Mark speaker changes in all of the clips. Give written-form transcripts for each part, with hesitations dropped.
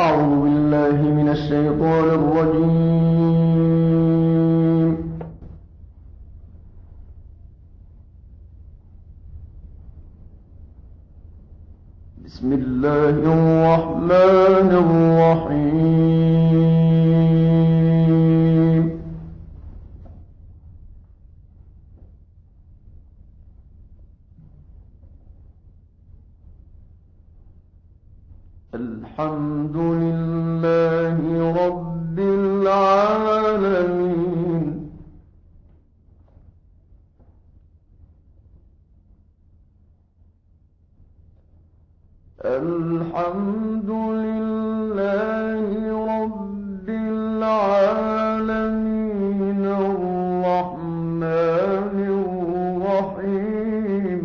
Speaker 1: أعوذ بالله من الشيطان الرجيم. بسم الله الرحمن الرحيم. الحمد لله رب العالمين. الحمد لله رب العالمين الرحمن الرحيم.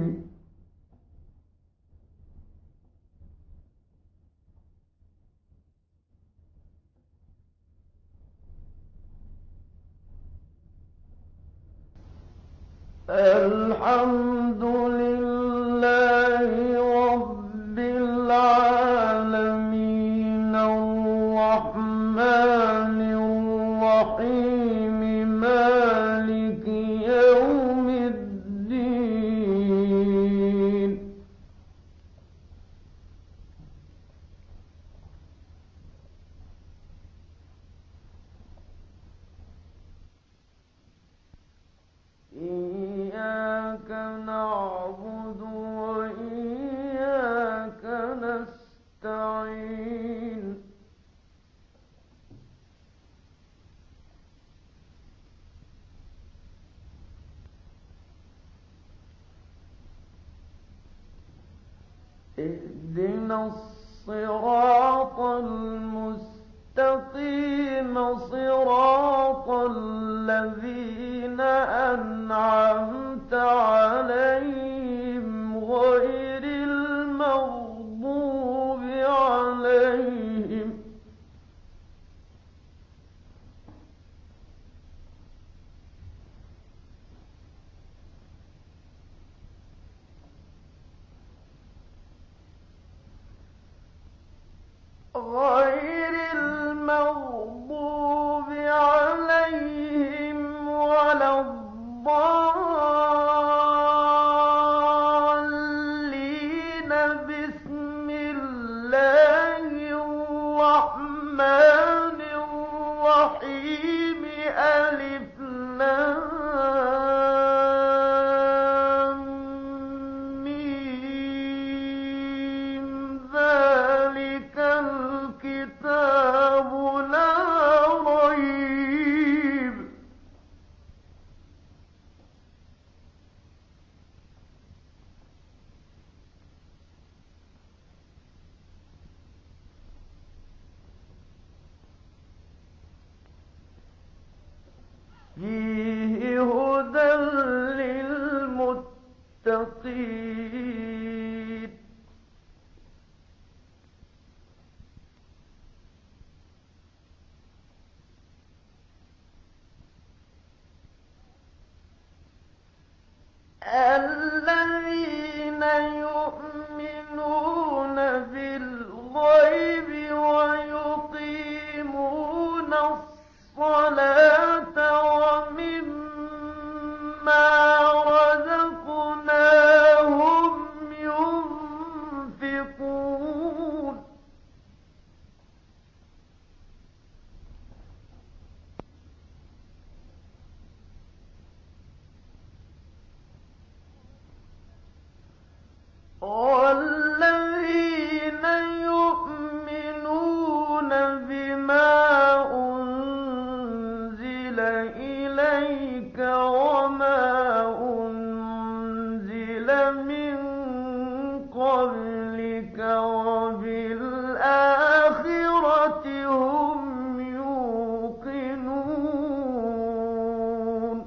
Speaker 1: الحمد لله رب العالمين الرحمن الرحيم مالك يوم الدين. إياك نعبد وإياك نستعين. اهدنا الصراط المستقيم صراط الذين أنعمت عليهم غير المغضوب عليهم ولا الضالين. بسم الله الرحمن الرحيم. ألف لام ميم. ذلك الكتاب لا ريب فيه هدى للمتقين. الذين يؤمنون بالغيب ويقيمون الصلاة ومما رزقناهم ينفقون. والذين يؤمنون بما أنزل إليك وما أنزل من قبلك وبالآخرة هم يوقنون.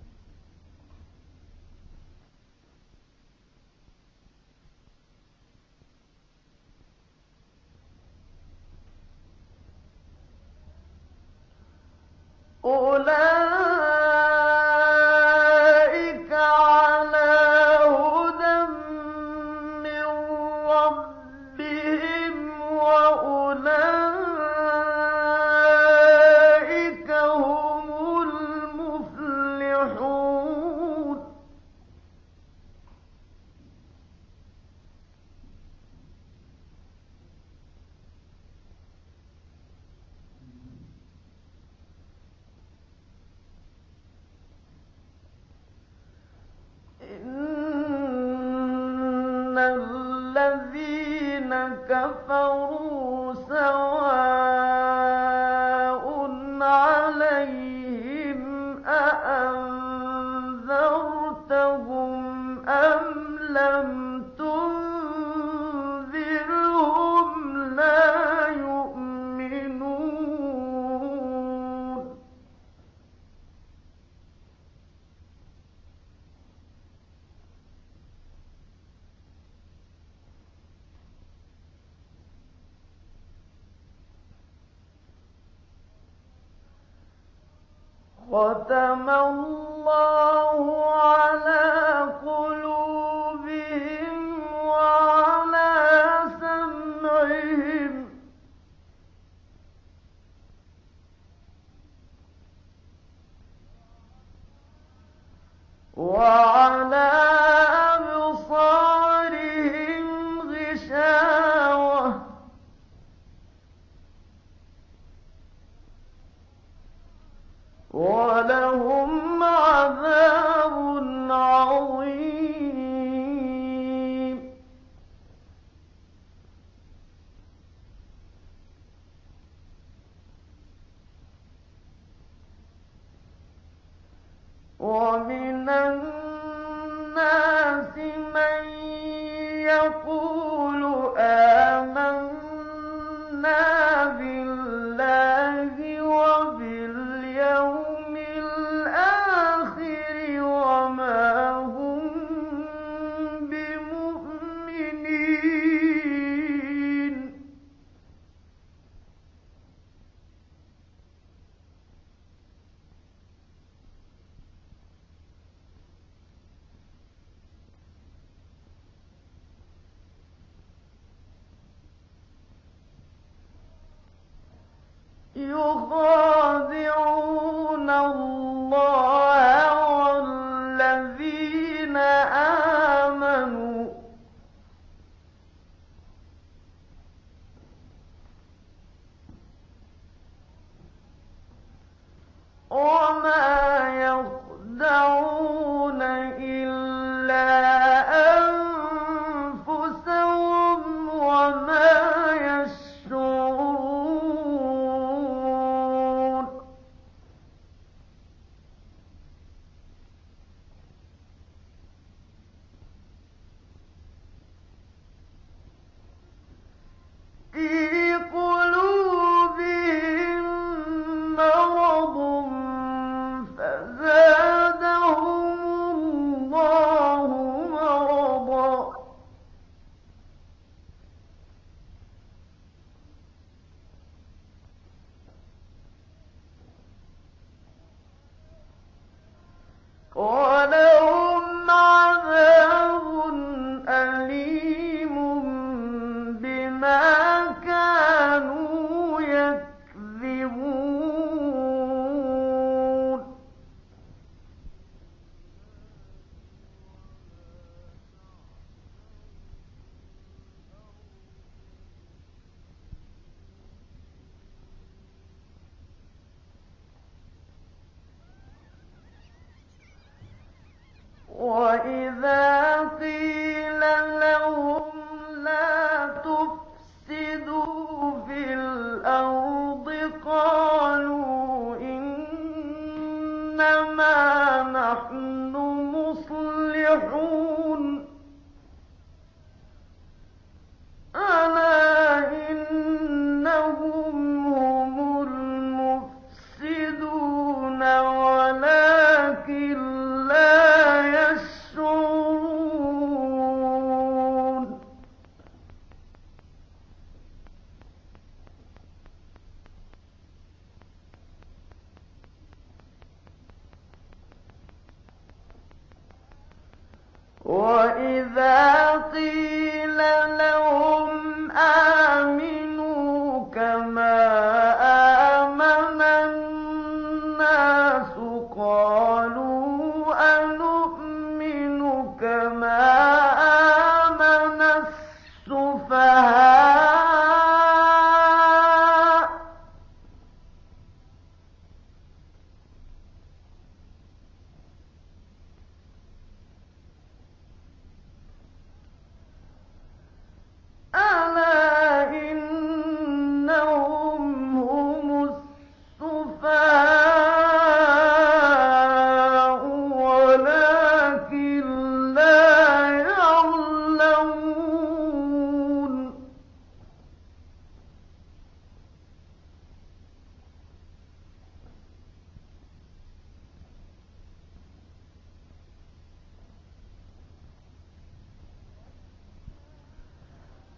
Speaker 1: أولئك على هدى من ربهم وأولئك كفروا سواء عليهم أأنذرتهم أم لم تنذرهم لا يؤمنون ختم الله على قلوبهم وعلى سمعهم وعلى أبصارهم غشاوة ولهم عذاب عظيم ومن الناس من يقول آمنا بالله وباليوم الآخر وما هم بمؤمنين يخادعون الله والذين آمنوا وما يخدعون إلا أنفسهم وما يشعرون في قلوبهم مرض فزادهم الله مرضا ولهم عذاب أليم بما كانوا يكذبون وإذا قيل لهم لا تفسدوا في الأرض قالوا إنما نحن مصلحون ألا إنهم هم المفسدون ولكن لا يشعرون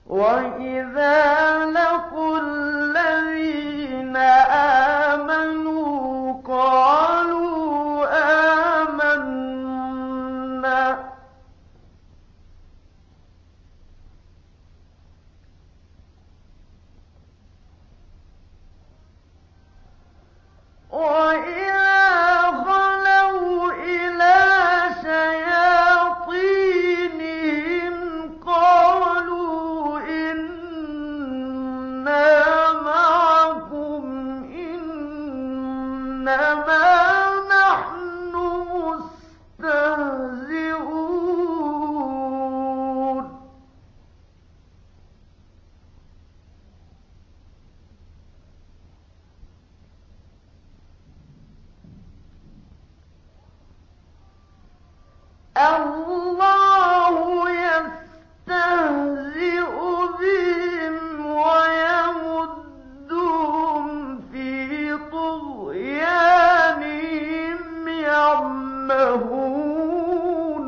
Speaker 1: وَإِذَا لَقُوا الَّذِينَ آمَنُوا قَالُوا آمَنَّا وَإِذَا خَلَوْا إِلَىٰ شَيَاطِينِهِمْ قَالُوا إِنَّا مَعَكُمْ إِنَّمَا نَحْنُ مُسْتَهْزِئُونَ اللَّهُ يَسْتَهْزِئُ بِهِمْ وَيَمُدُّهُمْ فِي طُغْيَانِهِمْ يَعْمَهُونَ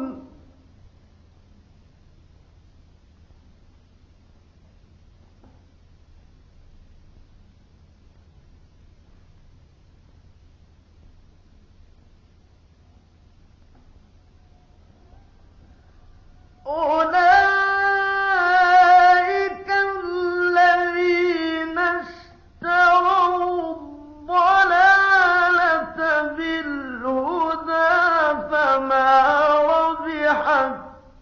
Speaker 1: أُولَٰئِكَ الَّذِينَ اشْتَرَوُا الضَّلَالَةَ بِالْهُدَىٰ فَمَا رَبِحَت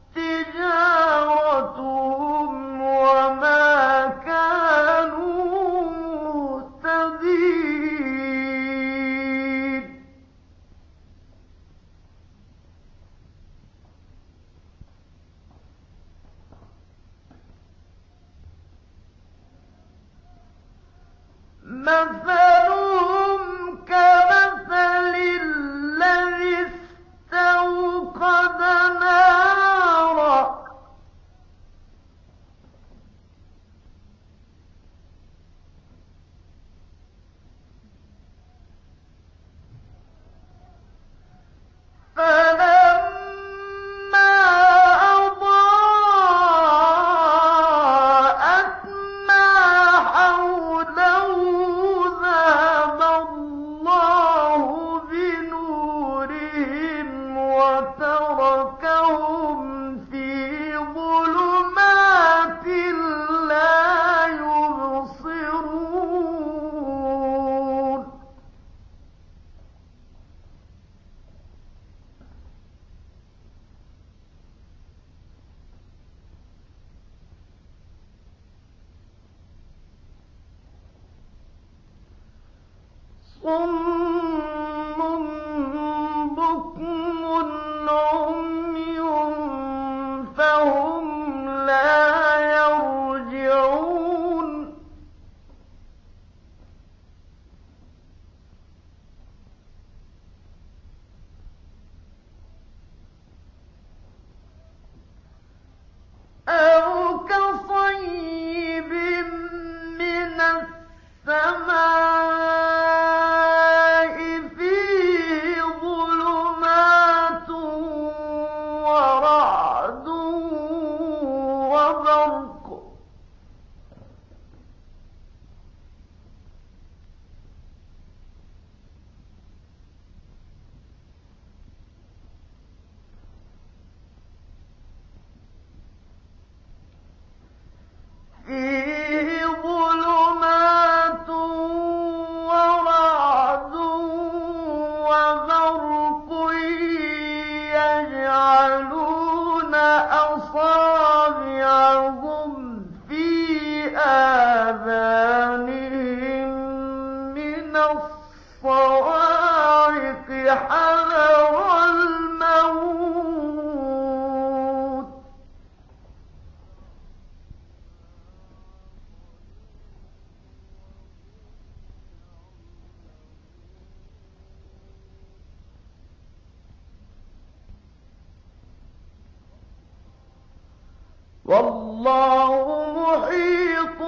Speaker 1: تِّجَارَتُهُمْ وَمَا كَانُوا مُهْتَدِينَ مَثَلُهُمْ كَمَثَلِ الَّذِي اسْتَوْقَدَ نَارًا فَلَمَّا أَضَاءَتْ مَا حَوْلَهُ ذَهَبَ اللَّهُ بِنُورِهِمْ وَتَرَكَهُمْ فِي ظُلُمَاتٍ لَّا يُبْصِرُونَ صُمٌّ بُكْمٌ عُمْيٌ فَهُمْ لَا يَرْجِعُونَ أَوْ كَصَيِّبٍ مِّنَ السَّمَاءِ فِيهِ ظُلُمَاتٌ وَرَعْدٌ وَبَرْقٌ يَجْعَلُونَ أَصَابِعَهُمْ فِي آذَانِهِم مِّنَ الصَّوَاعِقِ حَذَرَ الْمَوْتِ ۚ وَاللَّهُ مُحِيطٌ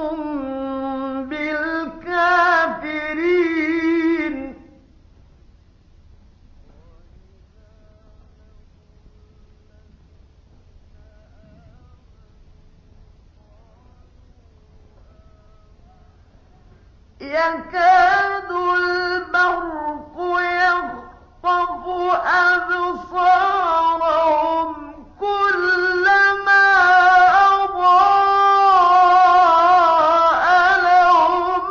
Speaker 1: بِالْكَافِرِينَ يكاد البرق يخطف أبصارهم كلما أضاء لهم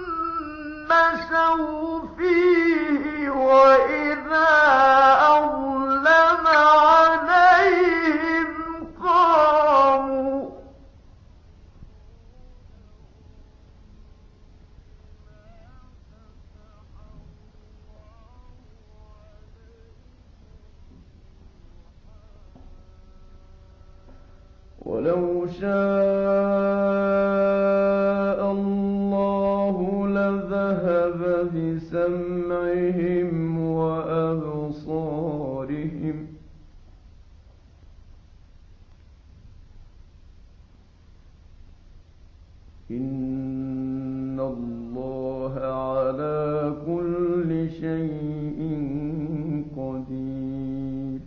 Speaker 1: مشوا فيه وإذا أظلم عليهم قاموا ولو شاء الله لذهب بسمعهم وأبصارهم إن الله على كل شيء قدير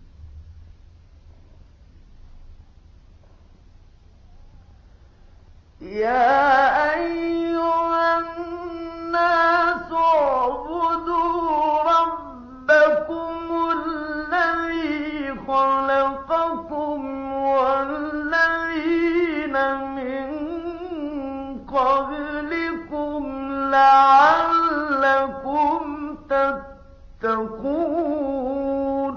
Speaker 1: يا أيها الناس اعبدوا ربكم الذي خلقكم والذين من قبلكم لعلكم تتقون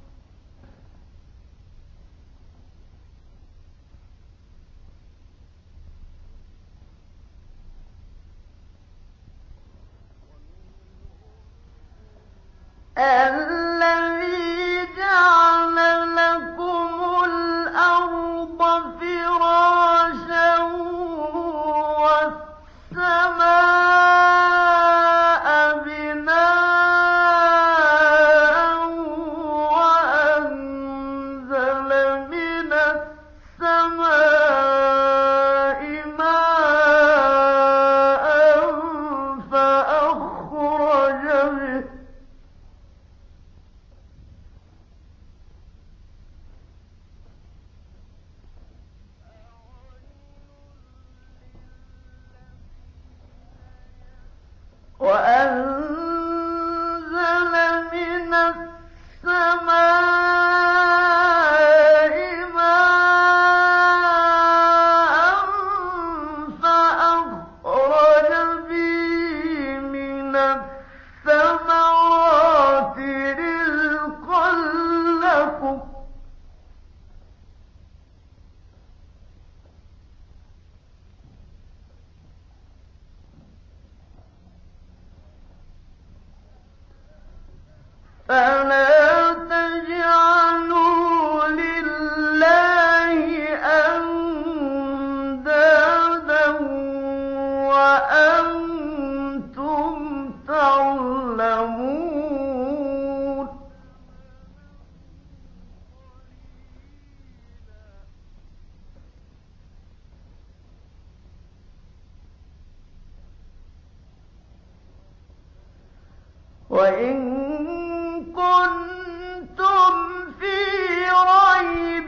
Speaker 1: الذي جعل لكم الأرض فراشا والسماء بناء وأنزل من السماء ماء فأخرج به وأنزل من السماء ماء فأخرج به من الثمرات رزقا لكم فلا تجعلوا لله أندادا وأنتم تعلمون وإن كنتم في ريب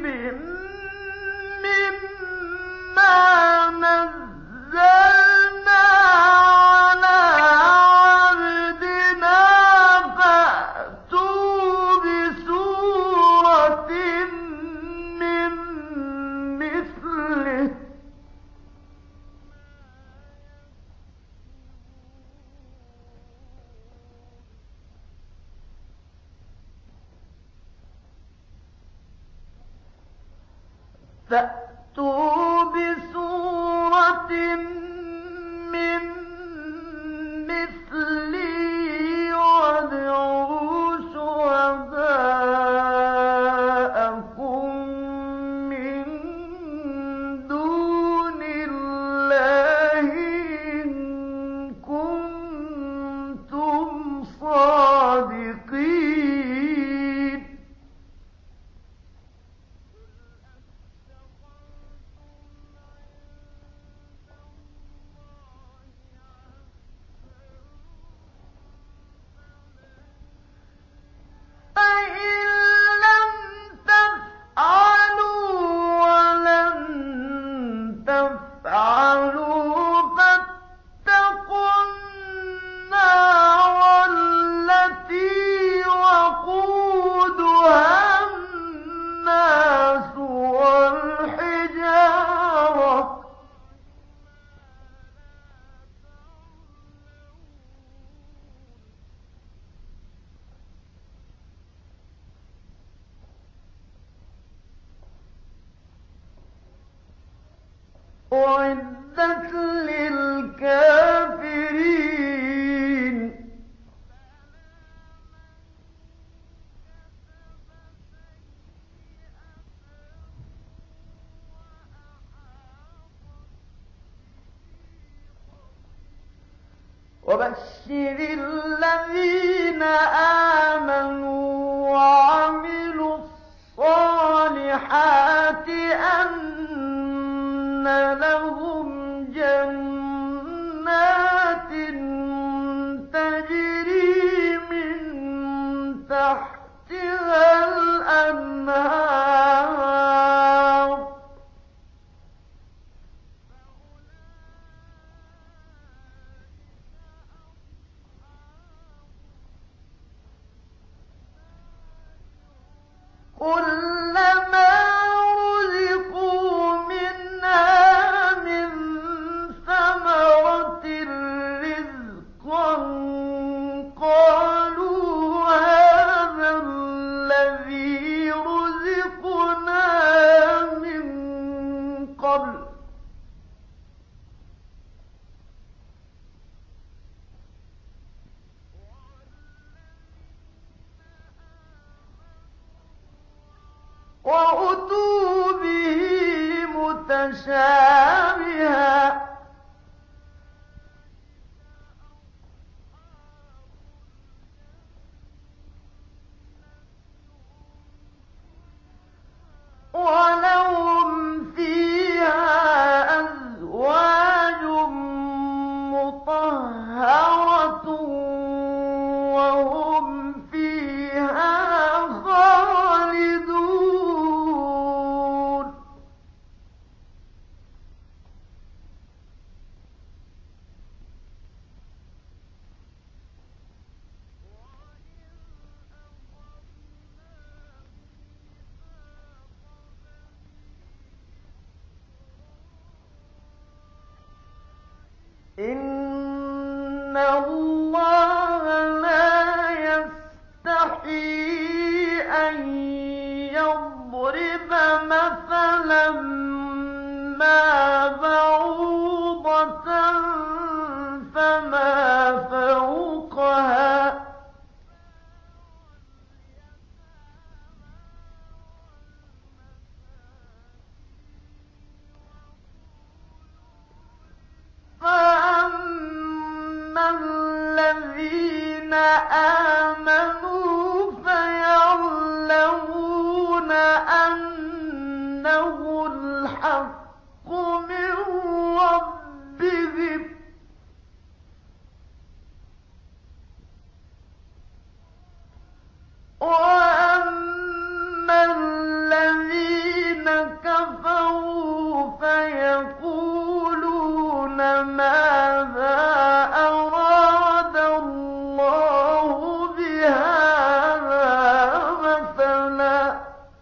Speaker 1: مما نزلنا على عبدنا فأتوا بسورة من مثله فأتوا بسورة من مثله وادعوا شهداءكم من دون الله إن كنتم صادقين فإن لم تفعلوا ولن تفعلوا فاتقوا أعدت للكافرين وبشر الذين آمنوا وعملوا الصالحات أن لهم جنات تجري من تحتها الأنهار كلما رزقوا منها من ثمرة رزقا قالوا هذا الذي رزقنا من قبل وأتوا به متشابها ولهم فيها أزواج مطهرة وهم فيها خالدون إن الله لا يستحيي أن يضرب مثلا ما بعوضة فما فوقها فأما الذين آمنوا فيعلمون أنه الحق من ربهم وأما الذين كفروا فيقولون ماذا أراد الله بهذا مثلا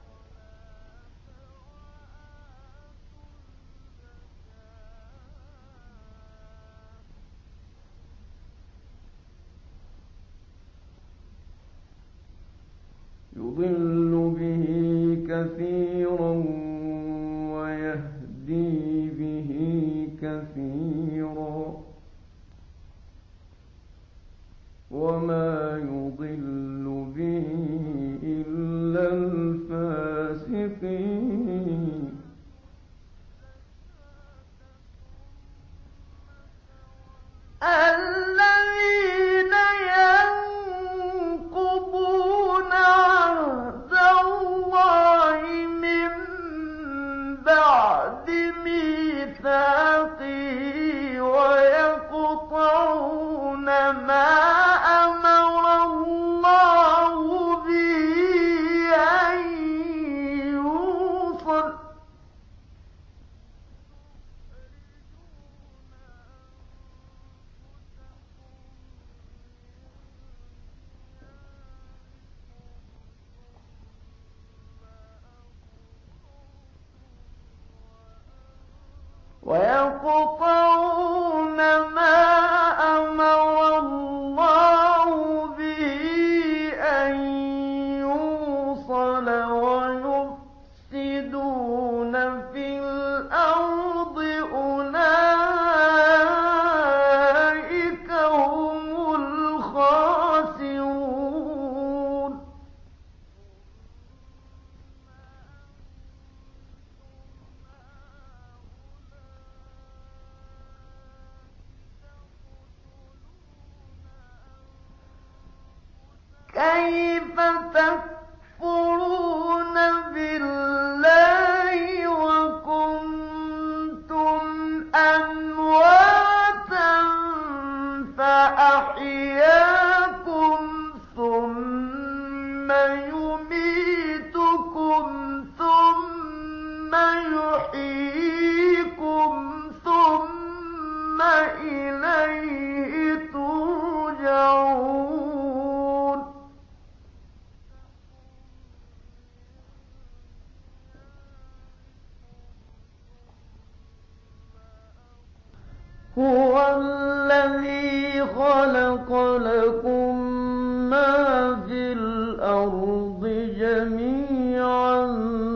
Speaker 1: يضل به كثيرا ويهدي به كثيرا وما يضل به إلا الفاسقين الذين ينقضون عهد الله من بعد ميثاقه ويقطعون ما أمر الله به أن يوصل ويقطعون ما أمر الله به أن يوصل ويفسدون في الأرض تكفرون بالله وكنتم أمواتا فأحياكم ثم يميتكم ثم يحييكم ثم إليه ترجعون هو الذي خلق لكم ما في الأرض جميعا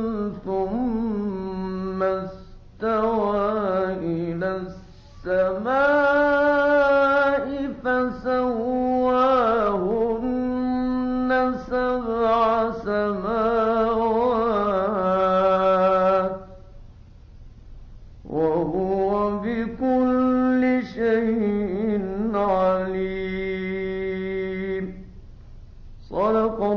Speaker 1: ثم استوى إلى السماء فسواهن سبع سماوات وهو بكل شيء عليم. صدق